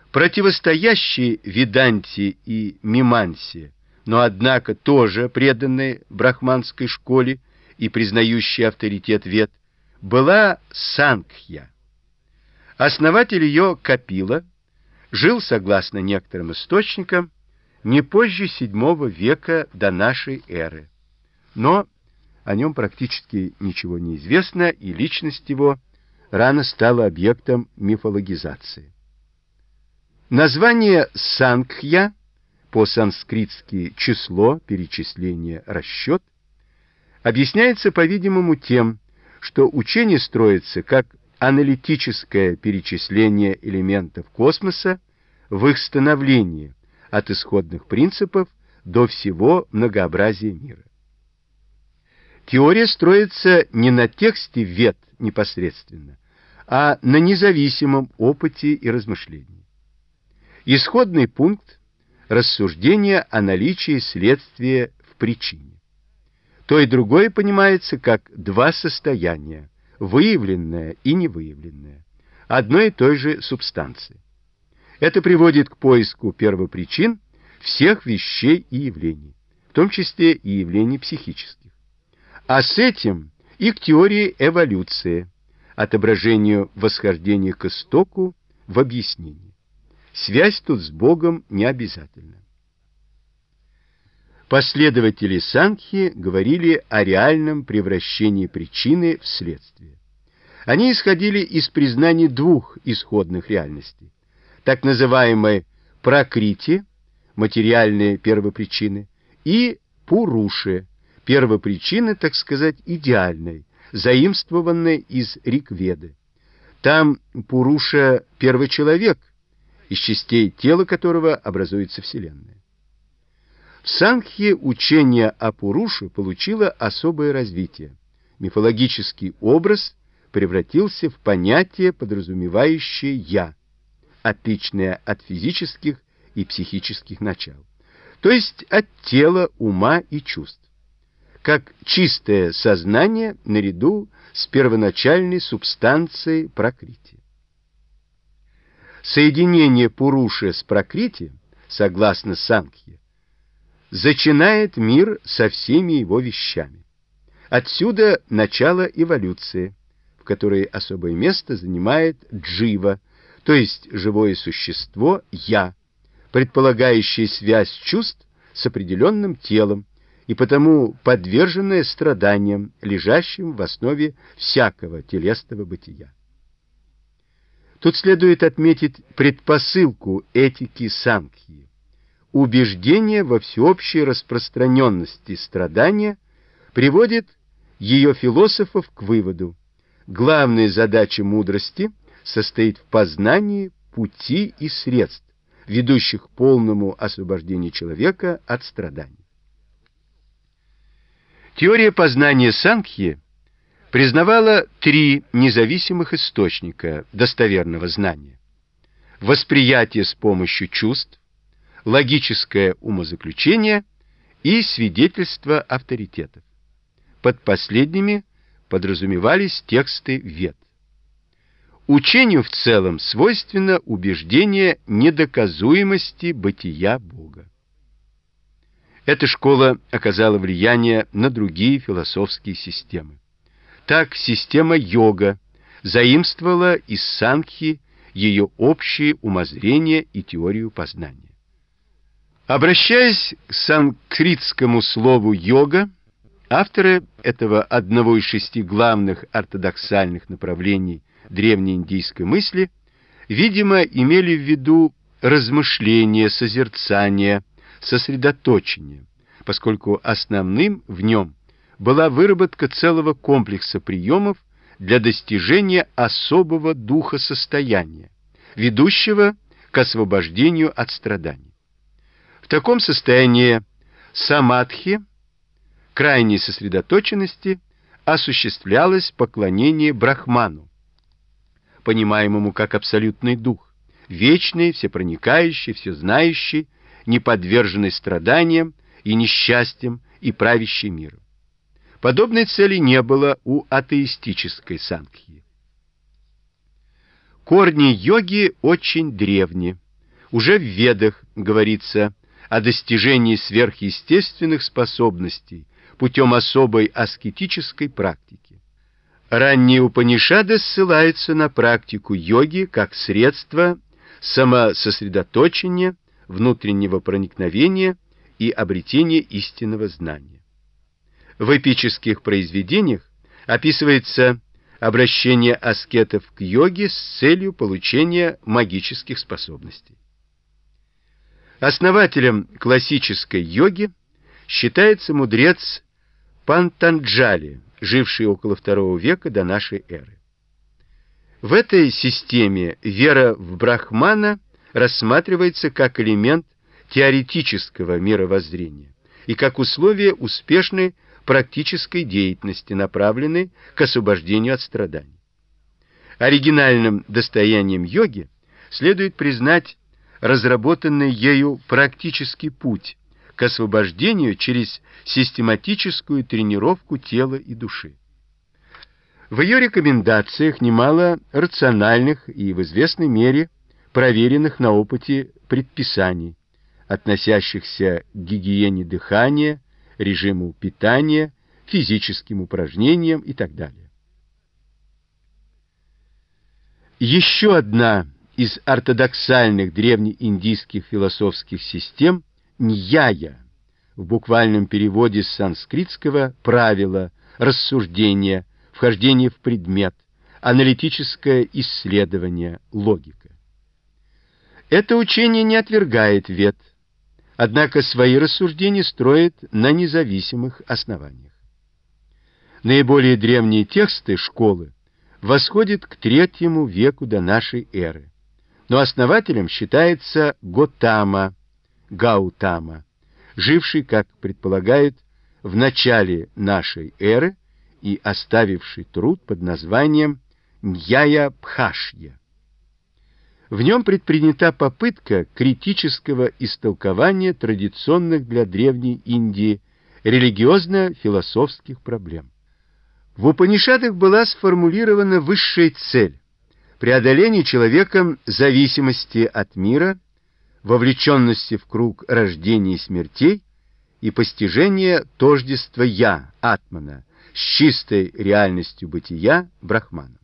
Противостоящие Веданте и Мимансе, но однако тоже преданные брахманской школе и признающие авторитет Вед, была Сангхья. Основатель ее Капила жил, согласно некоторым источникам, не позже VII века до нашей эры, но о нем практически ничего не известно, и личность его рано стала объектом мифологизации. Название Сангхья, по-санскритски число, перечисление, расчет, объясняется, по-видимому, тем, что учение строится как аналитическое перечисление элементов космоса в их становлении от исходных принципов до всего многообразия мира. Теория строится не на тексте Вед непосредственно, а на независимом опыте и размышлении. Исходный пункт – рассуждение о наличии следствия в причине. То и другое понимается как два состояния – выявленное и невыявленное, одной и той же субстанции. Это приводит к поиску первопричин всех вещей и явлений, в том числе и явлений психических. А с этим и к теории эволюции, отображению восхождения к истоку в объяснении. Связь тут с Богом не обязательна. Последователи Сангхи говорили о реальном превращении причины в следствие. Они исходили из признания двух исходных реальностей, так называемой пракрити, материальные первопричины, и пуруши, первопричины, так сказать, идеальной, заимствованной из Ригведы. Там пуруша – первый человек, из частей тела которого образуется Вселенная. В Сангхе учение о Пуруше получило особое развитие. Мифологический образ превратился в понятие, подразумевающее «я», отличное от физических и психических начал, то есть от тела, ума и чувств, как чистое сознание наряду с первоначальной субстанцией пракрити. Соединение Пуруши с пракрити, согласно Сангхе, зачинает мир со всеми его вещами. Отсюда начало эволюции, в которой особое место занимает джива, то есть живое существо «я», предполагающее связь чувств с определенным телом и потому подверженное страданиям, лежащим в основе всякого телесного бытия. Тут следует отметить предпосылку этики Сангхи. Убеждение во всеобщей распространенности страдания приводит ее философов к выводу: главная задача мудрости состоит в познании пути и средств, ведущих к полному освобождению человека от страданий. Теория познания Сангхи признавала три независимых источника достоверного знания: восприятие с помощью чувств, логическое умозаключение и свидетельство авторитетов. Под последними подразумевались тексты Вед. Учению в целом свойственно убеждение недоказуемости бытия Бога. Эта школа оказала влияние на другие философские системы. Так система йога заимствовала из Сангхи ее общее умозрение и теорию познания. Обращаясь к санскритскому слову «йога», авторы этого одного из 6 главных ортодоксальных направлений древнеиндийской мысли, видимо, имели в виду размышление, созерцание, сосредоточение, поскольку основным в нем была выработка целого комплекса приемов для достижения особого духа состояния, ведущего к освобождению от страданий. В таком состоянии самадхи, крайней сосредоточенности, осуществлялось поклонение Брахману, понимаемому как абсолютный дух, вечный, всепроникающий, всезнающий, неподверженный страданиям и несчастьям и правящий миром. Подобной цели не было у атеистической Сангхи. Корни йоги очень древни, Уже в Ведах говорится о достижении сверхъестественных способностей путем особой аскетической практики. Ранние Упанишады ссылаются на практику йоги как средство самососредоточения, внутреннего проникновения и обретения истинного знания. В эпических произведениях описывается обращение аскетов к йоге с целью получения магических способностей. Основателем классической йоги считается мудрец Пантанджали, живший около II века до нашей эры. В этой системе вера в Брахмана рассматривается как элемент теоретического мировоззрения и как условие успешной практической деятельности, направленной к освобождению от страданий. Оригинальным достоянием йоги следует признать разработанный ею практический путь к освобождению через систематическую тренировку тела и души. В ее рекомендациях немало рациональных и в известной мере проверенных на опыте предписаний, относящихся к гигиене дыхания, режиму питания, физическим упражнениям и так далее. Еще одна из ортодоксальных древнеиндийских философских систем – ньяя, в буквальном переводе с санскритского правило, рассуждение, вхождение в предмет, аналитическое исследование, логика. Это учение не отвергает Вед, однако свои рассуждения строит на независимых основаниях. Наиболее древние тексты школы восходят к III веку до нашей эры, но основателем считается Гаутама, живший, как предполагают, в начале нашей эры и оставивший труд под названием Ньяя-Бхашья. В нем предпринята попытка критического истолкования традиционных для Древней Индии религиозно-философских проблем. В Упанишадах была сформулирована высшая цель – преодоление человеком зависимости от мира, вовлеченности в круг рождений и смертей и постижение тождества «я», атмана, с чистой реальностью бытия, брахмана.